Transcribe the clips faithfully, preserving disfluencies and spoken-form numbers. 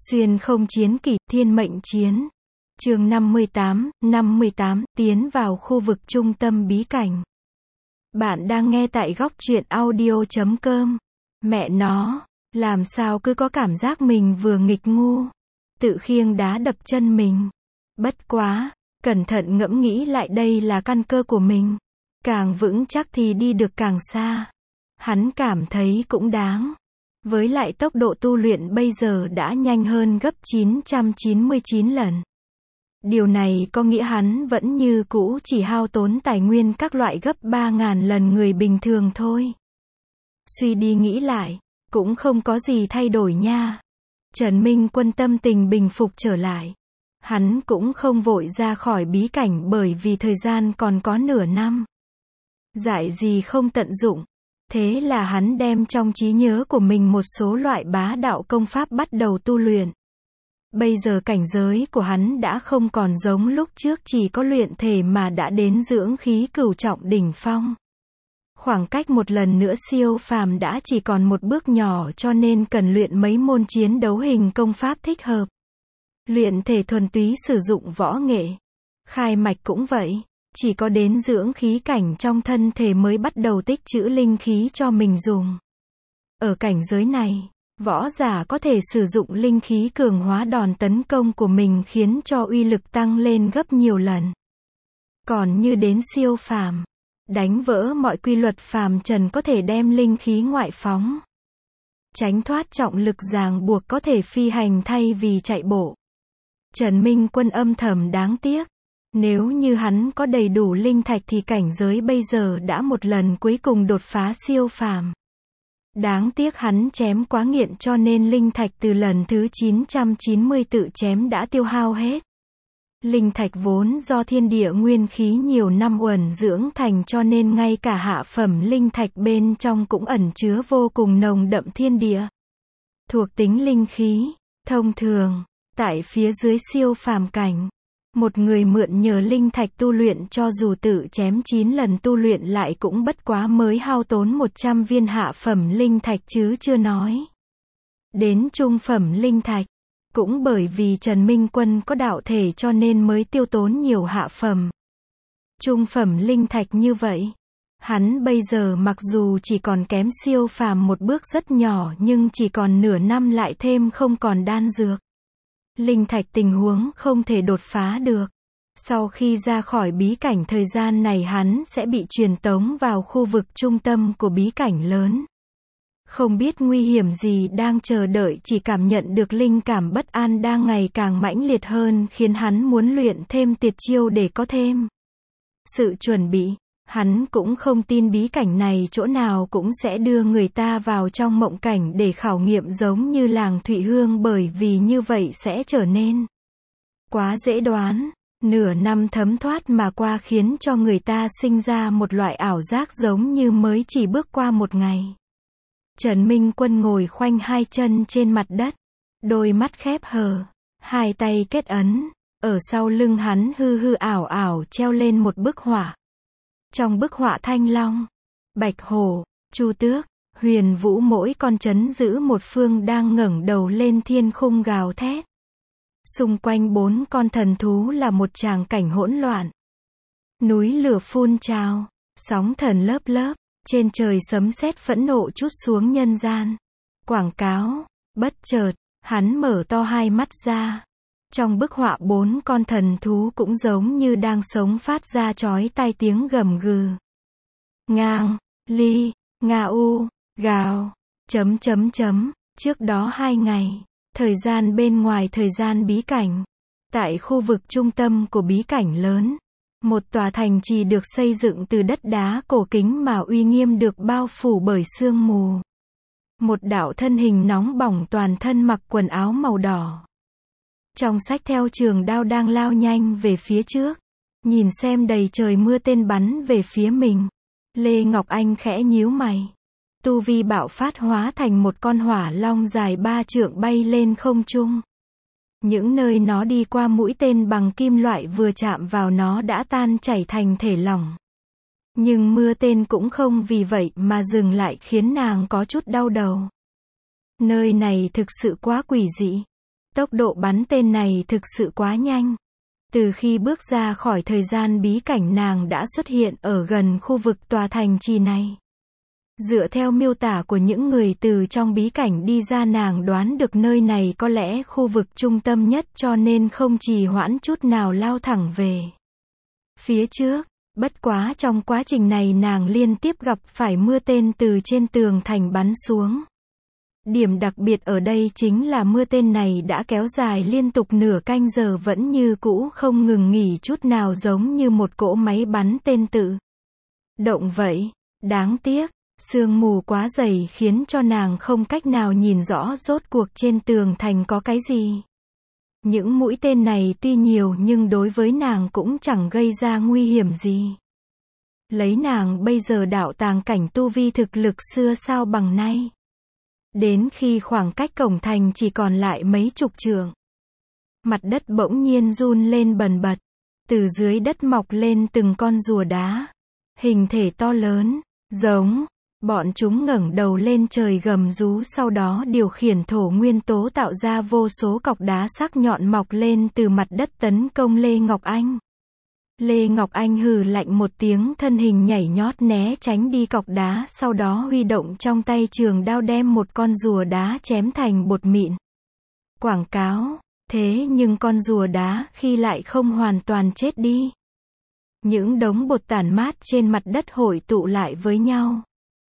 Xuyên không chiến kỷ, thiên mệnh chiến. Chương năm mươi tám, năm mươi tám, tiến vào khu vực trung tâm bí cảnh. Bạn đang nghe tại góc truyện audio chấm com. Mẹ nó, làm sao cứ có cảm giác mình vừa nghịch ngu, tự khiêng đá đập chân mình. Bất quá, cẩn thận ngẫm nghĩ lại đây là căn cơ của mình. Càng vững chắc thì đi được càng xa. Hắn cảm thấy cũng đáng. Với lại tốc độ tu luyện bây giờ đã nhanh hơn gấp chín trăm chín mươi chín lần. Điều này có nghĩa hắn vẫn như cũ chỉ hao tốn tài nguyên các loại gấp ba nghìn lần người bình thường thôi. Suy đi nghĩ lại, cũng không có gì thay đổi nha. Trần Minh Quân tâm tình bình phục trở lại. Hắn cũng không vội ra khỏi bí cảnh bởi vì thời gian còn có nửa năm. Dại gì không tận dụng. Thế là hắn đem trong trí nhớ của mình một số loại bá đạo công pháp bắt đầu tu luyện. Bây giờ cảnh giới của hắn đã không còn giống lúc trước chỉ có luyện thể mà đã đến dưỡng khí cửu trọng đỉnh phong. Khoảng cách một lần nữa siêu phàm đã chỉ còn một bước nhỏ cho nên cần luyện mấy môn chiến đấu hình công pháp thích hợp. Luyện thể thuần túy sử dụng võ nghệ. Khai mạch cũng vậy. Chỉ có đến dưỡng khí cảnh trong thân thể mới bắt đầu tích trữ linh khí cho mình dùng. Ở cảnh giới này, võ giả có thể sử dụng linh khí cường hóa đòn tấn công của mình khiến cho uy lực tăng lên gấp nhiều lần. Còn như đến siêu phàm, đánh vỡ mọi quy luật phàm trần có thể đem linh khí ngoại phóng. Tránh thoát trọng lực ràng buộc có thể phi hành thay vì chạy bộ. Trần Minh Quân âm thầm đáng tiếc. Nếu như hắn có đầy đủ linh thạch thì cảnh giới bây giờ đã một lần cuối cùng đột phá siêu phàm. Đáng tiếc hắn chém quá nghiện cho nên linh thạch từ lần thứ chín trăm chín mươi tự chém đã tiêu hao hết. Linh thạch vốn do thiên địa nguyên khí nhiều năm uẩn dưỡng thành cho nên ngay cả hạ phẩm linh thạch bên trong cũng ẩn chứa vô cùng nồng đậm thiên địa. Thuộc tính linh khí, thông thường, tại phía dưới siêu phàm cảnh. Một người mượn nhờ linh thạch tu luyện cho dù tự chém chín lần tu luyện lại cũng bất quá mới hao tốn một trăm viên hạ phẩm linh thạch chứ chưa nói đến trung phẩm linh thạch. Cũng bởi vì Trần Minh Quân có đạo thể cho nên mới tiêu tốn nhiều hạ phẩm. Trung phẩm linh thạch như vậy. Hắn bây giờ mặc dù chỉ còn kém siêu phàm một bước rất nhỏ nhưng chỉ còn nửa năm lại thêm không còn đan dược. Linh thạch tình huống không thể đột phá được. Sau khi ra khỏi bí cảnh thời gian này hắn sẽ bị truyền tống vào khu vực trung tâm của bí cảnh lớn. Không biết nguy hiểm gì đang chờ đợi chỉ cảm nhận được linh cảm bất an đang ngày càng mãnh liệt hơn khiến hắn muốn luyện thêm tuyệt chiêu để có thêm sự chuẩn bị. Hắn cũng không tin bí cảnh này chỗ nào cũng sẽ đưa người ta vào trong mộng cảnh để khảo nghiệm giống như làng Thụy Hương bởi vì như vậy sẽ trở nên quá dễ đoán. Nửa năm thấm thoát mà qua khiến cho người ta sinh ra một loại ảo giác giống như mới chỉ bước qua một ngày. Trần Minh Quân ngồi khoanh hai chân trên mặt đất, đôi mắt khép hờ, hai tay kết ấn, ở sau lưng hắn hư hư ảo ảo treo lên một bức họa. Trong bức họa thanh long, bạch hổ, chu tước, huyền vũ mỗi con trấn giữ một phương đang ngẩng đầu lên thiên khung gào thét. Xung quanh bốn con thần thú là một tràng cảnh hỗn loạn. Núi lửa phun trào, sóng thần lớp lớp, trên trời sấm sét phẫn nộ trút xuống nhân gian. Quảng cáo, bất chợt, hắn mở to hai mắt ra. Trong bức họa bốn con thần thú cũng giống như đang sống phát ra chói tai tiếng gầm gừ. Ngang, ly, nga u, gào, chấm chấm chấm, trước đó hai ngày, thời gian bên ngoài thời gian bí cảnh. Tại khu vực trung tâm của bí cảnh lớn, một tòa thành trì được xây dựng từ đất đá cổ kính mà uy nghiêm được bao phủ bởi sương mù. Một đạo thân hình nóng bỏng toàn thân mặc quần áo màu đỏ. Trong sách theo trường đao đang lao nhanh về phía trước. Nhìn xem đầy trời mưa tên bắn về phía mình. Lê Ngọc Anh khẽ nhíu mày. Tu vi bạo phát hóa thành một con hỏa long dài ba trượng bay lên không trung. Những nơi nó đi qua mũi tên bằng kim loại vừa chạm vào nó đã tan chảy thành thể lỏng. Nhưng mưa tên cũng không vì vậy mà dừng lại khiến nàng có chút đau đầu. Nơi này thực sự quá quỷ dị. Tốc độ bắn tên này thực sự quá nhanh. Từ khi bước ra khỏi thời gian bí cảnh nàng đã xuất hiện ở gần khu vực tòa thành trì này. Dựa theo miêu tả của những người từ trong bí cảnh đi ra nàng đoán được nơi này có lẽ khu vực trung tâm nhất cho nên không trì hoãn chút nào lao thẳng về phía trước. Bất quá trong quá trình này nàng liên tiếp gặp phải mưa tên từ trên tường thành bắn xuống. Điểm đặc biệt ở đây chính là mưa tên này đã kéo dài liên tục nửa canh giờ vẫn như cũ không ngừng nghỉ chút nào giống như một cỗ máy bắn tên tự động vậy. Đáng tiếc, sương mù quá dày khiến cho nàng không cách nào nhìn rõ rốt cuộc trên tường thành có cái gì. Những mũi tên này tuy nhiều nhưng đối với nàng cũng chẳng gây ra nguy hiểm gì. Lấy nàng bây giờ đạo tàng cảnh tu vi thực lực xưa sao bằng nay. Đến khi khoảng cách cổng thành chỉ còn lại mấy chục trượng. Mặt đất bỗng nhiên run lên bần bật. Từ dưới đất mọc lên từng con rùa đá. Hình thể to lớn, giống. Bọn chúng ngẩng đầu lên trời gầm rú sau đó điều khiển thổ nguyên tố tạo ra vô số cọc đá sắc nhọn mọc lên từ mặt đất tấn công Lê Ngọc Anh. Lê Ngọc Anh hừ lạnh một tiếng thân hình nhảy nhót né tránh đi cọc đá sau đó huy động trong tay trường đao đem một con rùa đá chém thành bột mịn. Quảng cáo, thế nhưng con rùa đá khi lại không hoàn toàn chết đi. Những đống bột tản mát trên mặt đất hội tụ lại với nhau.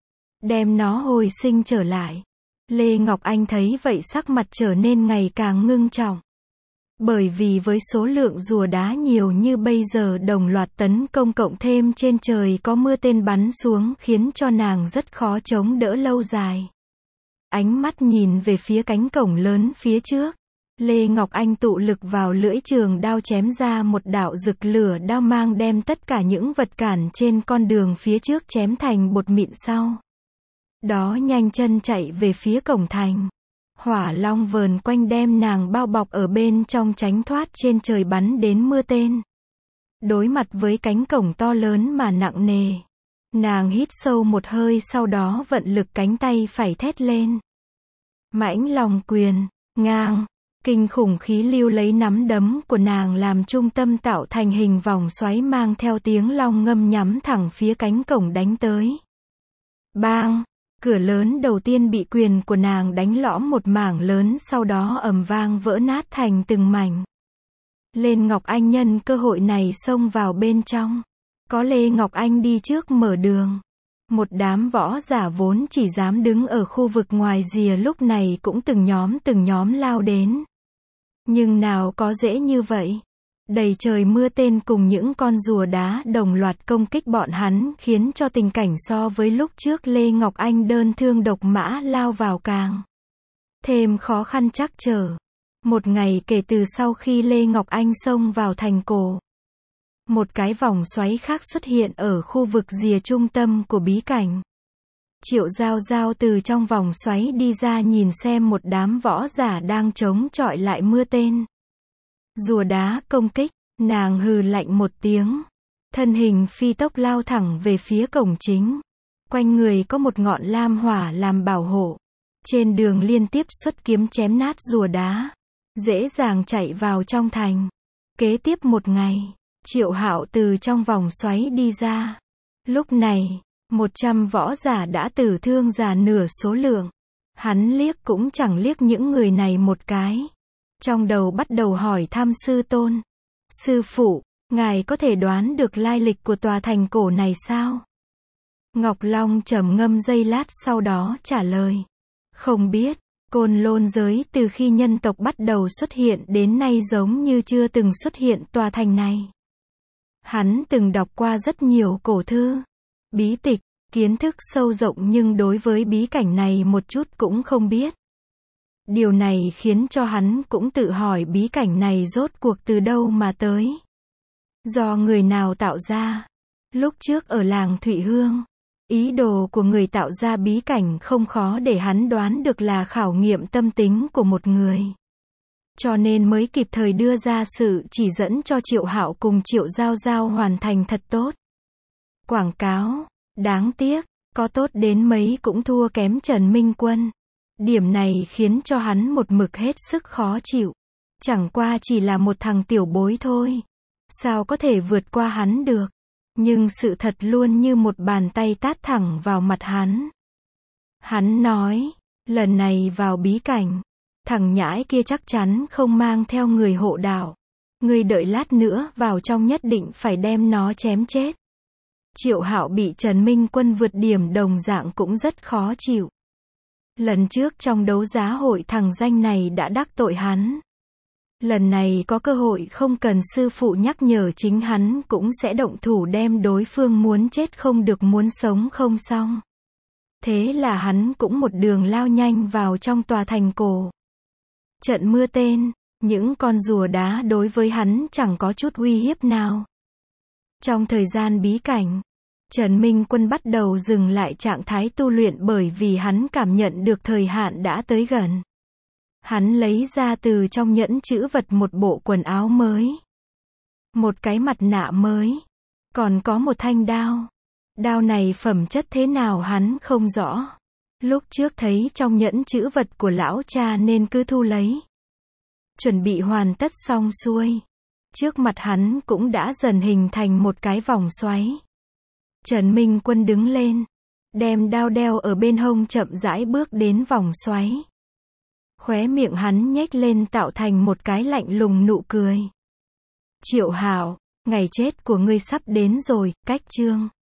Đem nó hồi sinh trở lại. Lê Ngọc Anh thấy vậy sắc mặt trở nên ngày càng ngưng trọng. Bởi vì với số lượng rùa đá nhiều như bây giờ đồng loạt tấn công cộng thêm trên trời có mưa tên bắn xuống khiến cho nàng rất khó chống đỡ lâu dài. Ánh mắt nhìn về phía cánh cổng lớn phía trước. Lê Ngọc Anh tụ lực vào lưỡi trường đao chém ra một đạo rực lửa đao mang đem tất cả những vật cản trên con đường phía trước chém thành bột mịn sau. Đó nhanh chân chạy về phía cổng thành. Hỏa long vờn quanh đem nàng bao bọc ở bên trong tránh thoát trên trời bắn đến mưa tên. Đối mặt với cánh cổng to lớn mà nặng nề. Nàng hít sâu một hơi sau đó vận lực cánh tay phải thét lên. Mãnh lòng quyền, ngang. Kinh khủng khí lưu lấy nắm đấm của nàng làm trung tâm tạo thành hình vòng xoáy mang theo tiếng long ngâm nhắm thẳng phía cánh cổng đánh tới. Bang! Cửa lớn đầu tiên bị quyền của nàng đánh lõm một mảng lớn sau đó ầm vang vỡ nát thành từng mảnh. Lê Ngọc Anh nhân cơ hội này xông vào bên trong. Có Lê Ngọc Anh đi trước mở đường. Một đám võ giả vốn chỉ dám đứng ở khu vực ngoài rìa lúc này cũng từng nhóm từng nhóm lao đến. Nhưng nào có dễ như vậy. Đầy trời mưa tên cùng những con rùa đá đồng loạt công kích bọn hắn khiến cho tình cảnh so với lúc trước Lê Ngọc Anh đơn thương độc mã lao vào càng thêm khó khăn trắc trở. Một ngày kể từ sau khi Lê Ngọc Anh xông vào thành cổ. Một cái vòng xoáy khác xuất hiện ở khu vực rìa trung tâm của bí cảnh. Triệu Giao Giao từ trong vòng xoáy đi ra nhìn xem một đám võ giả đang chống chọi lại mưa tên. Rùa đá công kích, nàng hừ lạnh một tiếng. Thân hình phi tốc lao thẳng về phía cổng chính. Quanh người có một ngọn lam hỏa làm bảo hộ. Trên đường liên tiếp xuất kiếm chém nát rùa đá. Dễ dàng chạy vào trong thành. Kế tiếp một ngày, Triệu Hạo từ trong vòng xoáy đi ra. Lúc này, một trăm võ giả đã tử thương già nửa số lượng. Hắn liếc cũng chẳng liếc những người này một cái. Trong đầu bắt đầu hỏi thăm sư tôn. Sư phụ, ngài có thể đoán được lai lịch của tòa thành cổ này sao? Ngọc Long trầm ngâm giây lát sau đó trả lời. Không biết, Côn Lôn giới từ khi nhân tộc bắt đầu xuất hiện đến nay giống như chưa từng xuất hiện tòa thành này. Hắn từng đọc qua rất nhiều cổ thư, bí tịch, kiến thức sâu rộng nhưng đối với bí cảnh này một chút cũng không biết. Điều này khiến cho hắn cũng tự hỏi bí cảnh này rốt cuộc từ đâu mà tới. Do người nào tạo ra? Lúc trước ở làng Thụy Hương, ý đồ của người tạo ra bí cảnh không khó để hắn đoán được là khảo nghiệm tâm tính của một người. Cho nên mới kịp thời đưa ra sự chỉ dẫn cho Triệu Hạo cùng Triệu Giao Giao hoàn thành thật tốt. Quảng cáo, đáng tiếc, có tốt đến mấy cũng thua kém Trần Minh Quân. Điểm này khiến cho hắn một mực hết sức khó chịu. Chẳng qua chỉ là một thằng tiểu bối thôi. Sao có thể vượt qua hắn được? Nhưng sự thật luôn như một bàn tay tát thẳng vào mặt hắn. Hắn nói, lần này vào bí cảnh, thằng nhãi kia chắc chắn không mang theo người hộ đạo. Ngươi đợi lát nữa vào trong nhất định phải đem nó chém chết. Triệu Hạo bị Trần Minh Quân vượt điểm đồng dạng cũng rất khó chịu. Lần trước trong đấu giá hội thằng danh này đã đắc tội hắn. Lần này có cơ hội không cần sư phụ nhắc nhở chính hắn cũng sẽ động thủ đem đối phương muốn chết không được muốn sống không xong. Thế là hắn cũng một đường lao nhanh vào trong tòa thành cổ. Trận mưa tên, những con rùa đá đối với hắn chẳng có chút uy hiếp nào. Trong thời gian bí cảnh, Trần Minh Quân bắt đầu dừng lại trạng thái tu luyện bởi vì hắn cảm nhận được thời hạn đã tới gần. Hắn lấy ra từ trong nhẫn trữ vật một bộ quần áo mới, một cái mặt nạ mới, còn có một thanh đao. Đao này phẩm chất thế nào hắn không rõ. Lúc trước thấy trong nhẫn trữ vật của lão cha nên cứ thu lấy. Chuẩn bị hoàn tất xong xuôi. Trước mặt hắn cũng đã dần hình thành một cái vòng xoáy. Trần Minh Quân đứng lên, đem đao đeo ở bên hông chậm rãi bước đến vòng xoáy. Khóe miệng hắn nhếch lên tạo thành một cái lạnh lùng nụ cười. Triệu Hạo, ngày chết của ngươi sắp đến rồi, cách chương.